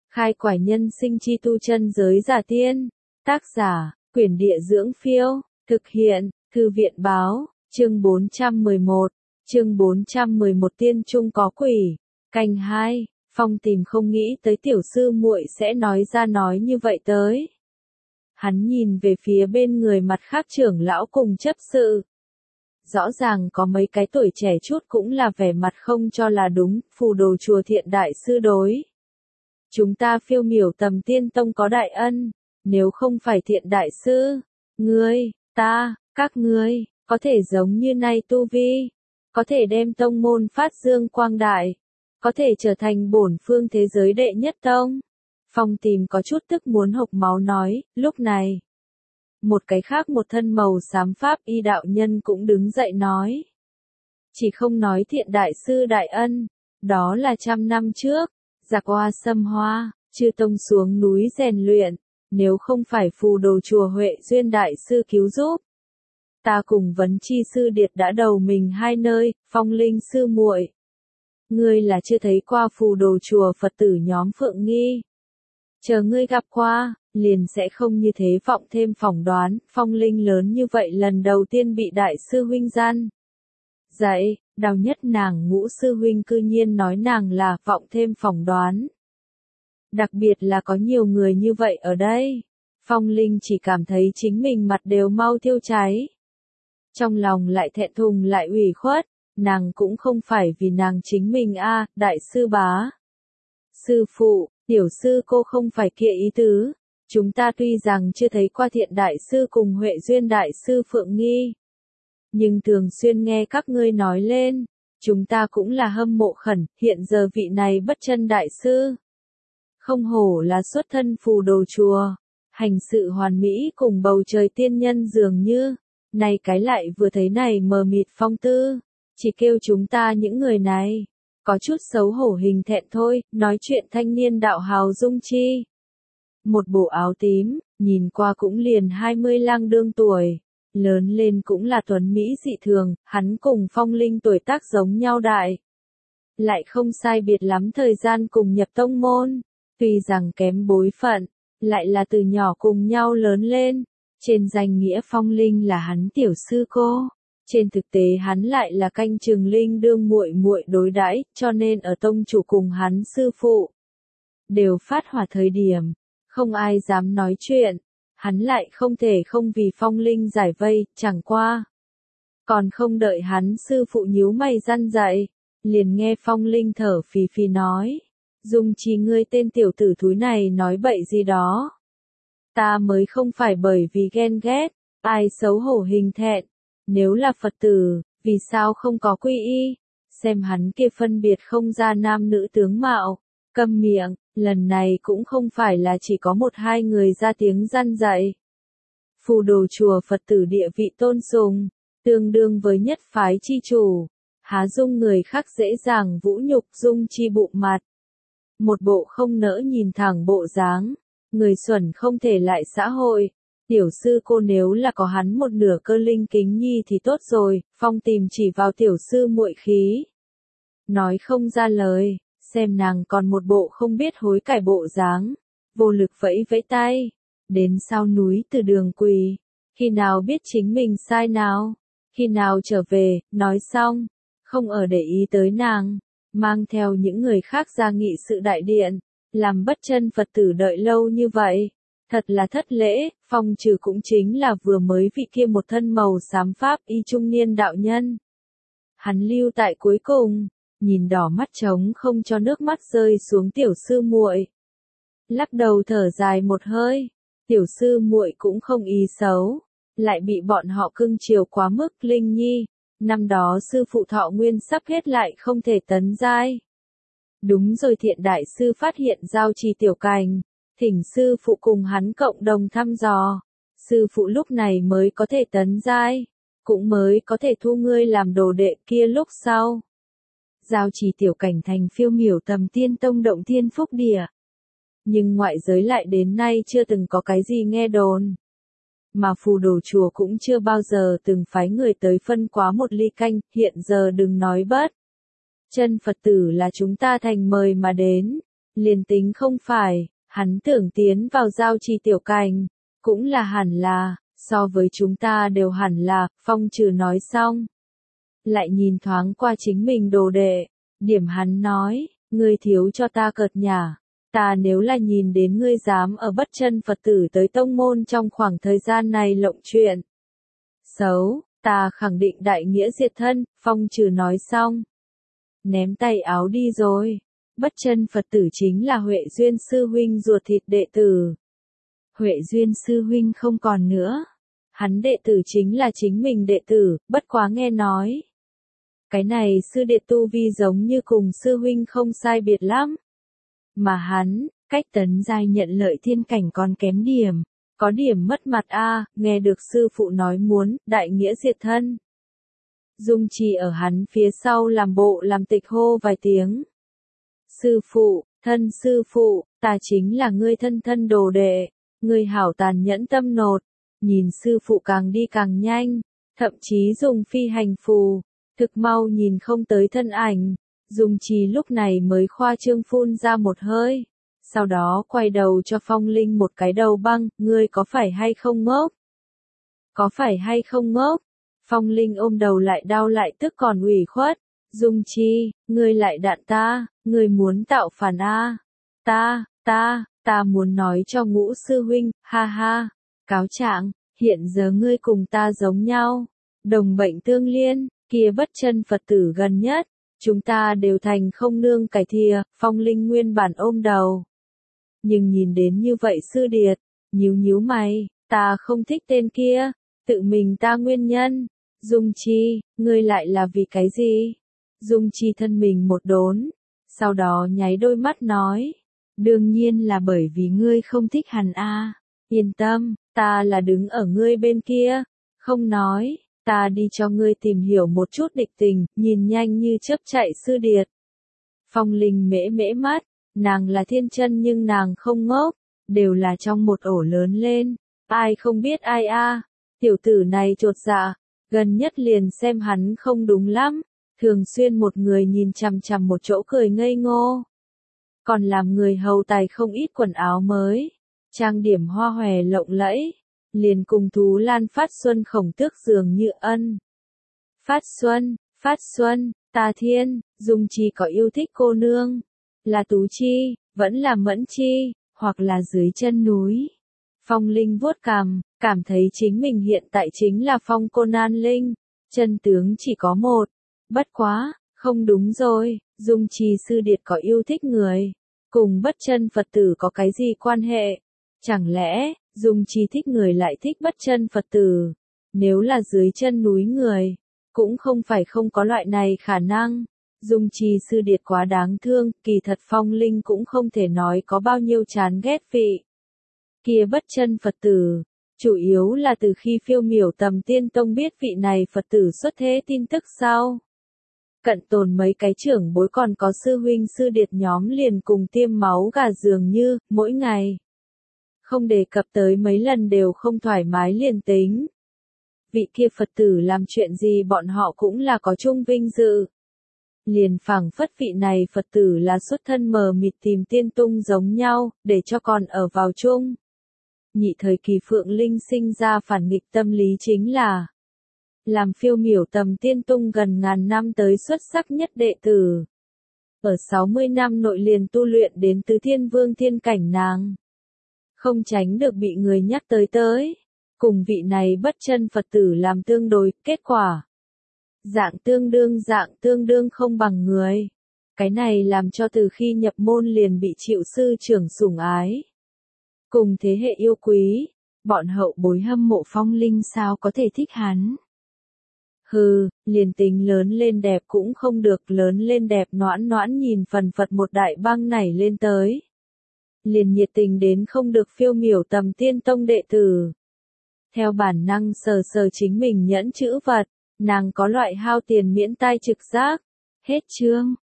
Khai quải nhân sinh chi tu chân giới giả tiên. Tác giả, Quyển Địa Dưỡng Phiêu. Thực hiện, Thư viện Báo. Chương 411. Chương 411 Tiên Trung có quỷ. Canh 2. Phong Tìm không nghĩ tới tiểu sư muội sẽ nói ra nói như vậy tới. Hắn nhìn về phía bên người mặt khác trưởng lão cùng chấp sự. Rõ ràng có mấy cái tuổi trẻ chút cũng là vẻ mặt không cho là đúng, phù đồ chùa Thiện đại sư đối. Chúng ta Phiêu Miểu Tầm Tiên Tông có đại ân, nếu không phải Thiện đại sư, ngươi, ta, các ngươi, có thể giống như nay tu vi, có thể đem tông môn phát dương quang đại, có thể trở thành bổn phương thế giới đệ nhất tông. Phong Tìm có chút tức muốn hộc máu nói, lúc này. Một cái khác một thân màu xám pháp y đạo nhân cũng đứng dậy nói. Chỉ không nói Thiện đại sư đại ân, đó là 100 năm trước, giặc hoa xâm hoa, chư tông xuống núi rèn luyện, nếu không phải phù đồ chùa Huệ Duyên đại sư cứu giúp. Ta cùng Vấn Chi sư điệt đã đầu mình hai nơi, Phong Linh sư muội. Ngươi là chưa thấy qua phù đồ chùa Phật tử nhóm Phượng Nghi. Chờ ngươi gặp qua, liền sẽ không như thế vọng thêm phỏng đoán, Phong Linh lớn như vậy lần đầu tiên bị đại sư huynh gian. Dạy, đau nhất nàng Ngũ sư huynh cư nhiên nói nàng là vọng thêm phỏng đoán. Đặc biệt là có nhiều người như vậy ở đây. Phong Linh chỉ cảm thấy chính mình mặt đều mau thiêu cháy. Trong lòng lại thẹn thùng lại ủy khuất, nàng cũng không phải vì nàng chính mình đại sư bá. Sư phụ, tiểu sư cô không phải kia ý tứ. Chúng ta tuy rằng chưa thấy qua Thiện đại sư cùng Huệ Duyên đại sư Phượng Nghi. Nhưng thường xuyên nghe các ngươi nói lên, chúng ta cũng là hâm mộ khẩn, hiện giờ vị này bất chân đại sư. Không hổ là xuất thân phù đồ chùa, hành sự hoàn mỹ cùng bầu trời tiên nhân dường như, này cái lại vừa thấy này mờ mịt phong tư, chỉ kêu chúng ta những người này, có chút xấu hổ hình thẹn thôi, nói chuyện thanh niên đạo hào dung chi. Một bộ áo tím, nhìn qua cũng liền 20 lang đương tuổi. Lớn lên cũng là tuấn Mỹ dị thường, hắn cùng Phong Linh tuổi tác giống nhau đại. Lại không sai biệt lắm thời gian cùng nhập tông môn, tuy rằng kém bối phận, lại là từ nhỏ cùng nhau lớn lên. Trên danh nghĩa Phong Linh là hắn tiểu sư cô, trên thực tế hắn lại là canh chừng Linh đương muội muội đối đãi, cho nên ở tông chủ cùng hắn sư phụ đều phát hỏa thời điểm, không ai dám nói chuyện. Hắn lại không thể không vì Phong Linh giải vây, chẳng qua. Còn không đợi hắn sư phụ nhíu mày răn dạy, liền nghe Phong Linh thở phì phì nói. Dung Chi ngươi tên tiểu tử thúi này nói bậy gì đó. Ta mới không phải bởi vì ghen ghét, ai xấu hổ hình thẹn. Nếu là Phật tử, vì sao không có quy y? Xem hắn kia phân biệt không ra nam nữ tướng mạo. Câm miệng, lần này cũng không phải là chỉ có một hai người ra tiếng răn dạy. Phù đồ chùa Phật tử địa vị tôn sùng, tương đương với nhất phái chi chủ, há dung người khác dễ dàng vũ nhục Dung Chi bụng mặt. Một bộ không nỡ nhìn thẳng bộ dáng, người xuẩn không thể lại xã hội. Tiểu sư cô nếu là có hắn một nửa cơ linh kính nhi thì tốt rồi, Phong Tìm chỉ vào tiểu sư muội khí. Nói không ra lời. Xem nàng còn một bộ không biết hối cải bộ dáng, vô lực vẫy vẫy tay, đến sau núi từ đường quỳ, khi nào biết chính mình sai nào, khi nào trở về, nói xong, không ở để ý tới nàng, mang theo những người khác ra nghị sự đại điện, làm bất chân Phật tử đợi lâu như vậy, thật là thất lễ. Phong trừ cũng chính là vừa mới vị kia một thân màu xám pháp y trung niên đạo nhân. Hắn lưu tại cuối cùng. Nhìn đỏ mắt trống không cho nước mắt rơi xuống tiểu sư muội. Lắc đầu thở dài một hơi, tiểu sư muội cũng không ý xấu, lại bị bọn họ cưng chiều quá mức. Linh Nhi, năm đó sư phụ thọ nguyên sắp hết lại không thể tấn giai. Đúng rồi, Thiện đại sư phát hiện giao trì tiểu cành, thỉnh sư phụ cùng hắn cộng đồng thăm dò, sư phụ lúc này mới có thể tấn giai, cũng mới có thể thu ngươi làm đồ đệ kia lúc sau. Giao trì tiểu cảnh thành Phiêu Miểu Tầm Tiên Tông động thiên phúc địa. Nhưng ngoại giới lại đến nay chưa từng có cái gì nghe đồn. Mà phù đồ chùa cũng chưa bao giờ từng phái người tới phân quá một ly canh, hiện giờ đừng nói bất. Chân Phật tử là chúng ta thành mời mà đến, Liền tính không phải, hắn tưởng tiến vào giao trì tiểu cảnh, cũng là hẳn là, so với chúng ta đều hẳn là, Phong Trừ nói xong. Lại nhìn thoáng qua chính mình đồ đệ, điểm hắn nói, ngươi thiếu cho ta cợt nhả, ta nếu là nhìn đến ngươi dám ở bất chân Phật tử tới tông môn trong khoảng thời gian này lộng chuyện xấu, ta khẳng định đại nghĩa diệt thân, Phong Trừ nói xong. Ném tay áo đi rồi, bất chân Phật tử chính là Huệ Duyên sư huynh ruột thịt đệ tử. Huệ Duyên sư huynh không còn nữa, hắn đệ tử chính là chính mình đệ tử, bất quá nghe nói. Cái này sư đệ tu vi giống như cùng sư huynh không sai biệt lắm. Mà hắn, cách tấn giai nhận lợi thiên cảnh còn kém điểm, có điểm mất mặt a, nghe được sư phụ nói muốn, đại nghĩa diệt thân. Dung Trì ở hắn phía sau làm bộ làm tịch hô vài tiếng. Sư phụ, thân sư phụ, ta chính là ngươi thân thân đồ đệ, ngươi hảo tàn nhẫn tâm nột, nhìn sư phụ càng đi càng nhanh, thậm chí dùng phi hành phù, thực mau nhìn không tới thân ảnh, Dung Trì lúc này mới khoa trương phun ra một hơi, sau đó quay đầu cho Phong Linh một cái đầu băng, ngươi có phải hay không ngốc? Có phải hay không ngốc? Phong Linh ôm đầu lại đau lại tức còn ủy khuất, Dung Trì, ngươi lại đạn ta, ngươi muốn tạo phản a? Ta muốn nói cho Ngũ sư huynh, ha ha, cáo trạng, hiện giờ ngươi cùng ta giống nhau, đồng bệnh tương liên, kia bất chân Phật tử gần nhất, chúng ta đều thành không nương cải thìa, Phong Linh nguyên bản ôm đầu. Nhưng nhìn đến như vậy sư điệt, nhíu mày, ta không thích tên kia, tự mình ta nguyên nhân, Dung Trì, ngươi lại là vì cái gì? Dung Trì thân mình một đốn, sau đó nháy đôi mắt nói, đương nhiên là bởi vì ngươi không thích hắn a. Yên tâm, ta là đứng ở ngươi bên kia, không nói, ta đi cho ngươi tìm hiểu một chút địch tình, nhìn nhanh như chớp chạy sư điệt. Phong Linh mễ mắt, nàng là thiên chân nhưng nàng không ngốc, đều là trong một ổ lớn lên, ai không biết ai a. Tiểu tử này chột dạ, gần nhất liền xem hắn không đúng lắm, thường xuyên một người nhìn chằm chằm một chỗ cười ngây ngô. Còn làm người hầu tài không ít quần áo mới, trang điểm hoa hòe lộng lẫy, liền cùng Thú Lan Phát Xuân Khổng Tước dường như ân. Phát Xuân, ta thiên, Dung Trì có yêu thích cô nương, là Tú Chi, vẫn là Mẫn Chi, hoặc là dưới chân núi. Phong Linh vuốt cằm, cảm thấy chính mình hiện tại chính là Phong Côn An Linh, chân tướng chỉ có một. Bất quá, không đúng rồi, Dung Trì sư điệt có yêu thích người, cùng bất chân Phật tử có cái gì quan hệ? Chẳng lẽ, Dung Trì thích người lại thích bất chân Phật tử? Nếu là dưới chân núi người, cũng không phải không có loại này khả năng. Dung Trì sư điệt quá đáng thương, kỳ thật Phong Linh cũng không thể nói có bao nhiêu chán ghét vị. Kia bất chân Phật tử, chủ yếu là từ khi Phiêu Miểu Tầm Tiên Tông biết vị này Phật tử xuất thế tin tức sau. Cận tồn mấy cái trưởng bối còn có sư huynh sư điệt nhóm liền cùng tiêm máu gà dường như, mỗi ngày. Không đề cập tới mấy lần đều không thoải mái liền tính. Vị kia Phật tử làm chuyện gì bọn họ cũng là có chung vinh dự. Liền phảng phất vị này Phật tử là xuất thân mờ mịt tìm tiên tung giống nhau, để cho còn ở vào chung. Nhị thời kỳ Phượng Linh sinh ra phản nghịch tâm lý chính là làm Phiêu Miểu Tầm Tiên Tung gần ngàn năm tới xuất sắc nhất đệ tử. Ở 60 năm nội liền tu luyện đến tứ thiên vương thiên cảnh nàng. Không tránh được bị người nhắc tới. Cùng vị này bất chân Phật tử làm tương đối, kết quả. Dạng tương đương không bằng người. Cái này làm cho từ khi nhập môn liền bị chịu sư trưởng sủng ái. Cùng thế hệ yêu quý, bọn hậu bối hâm mộ Phong Linh sao có thể thích hắn. Hừ, liền tính lớn lên đẹp cũng không được, lớn lên đẹp noãn nhìn phần phật một đại băng nảy lên tới. Liền nhiệt tình đến không được Phiêu Miểu Tầm Tiên Tông đệ tử. Theo bản năng sờ chính mình nhẫn chữ vật, nàng có loại hao tiền miễn tai trực giác. Hết chương.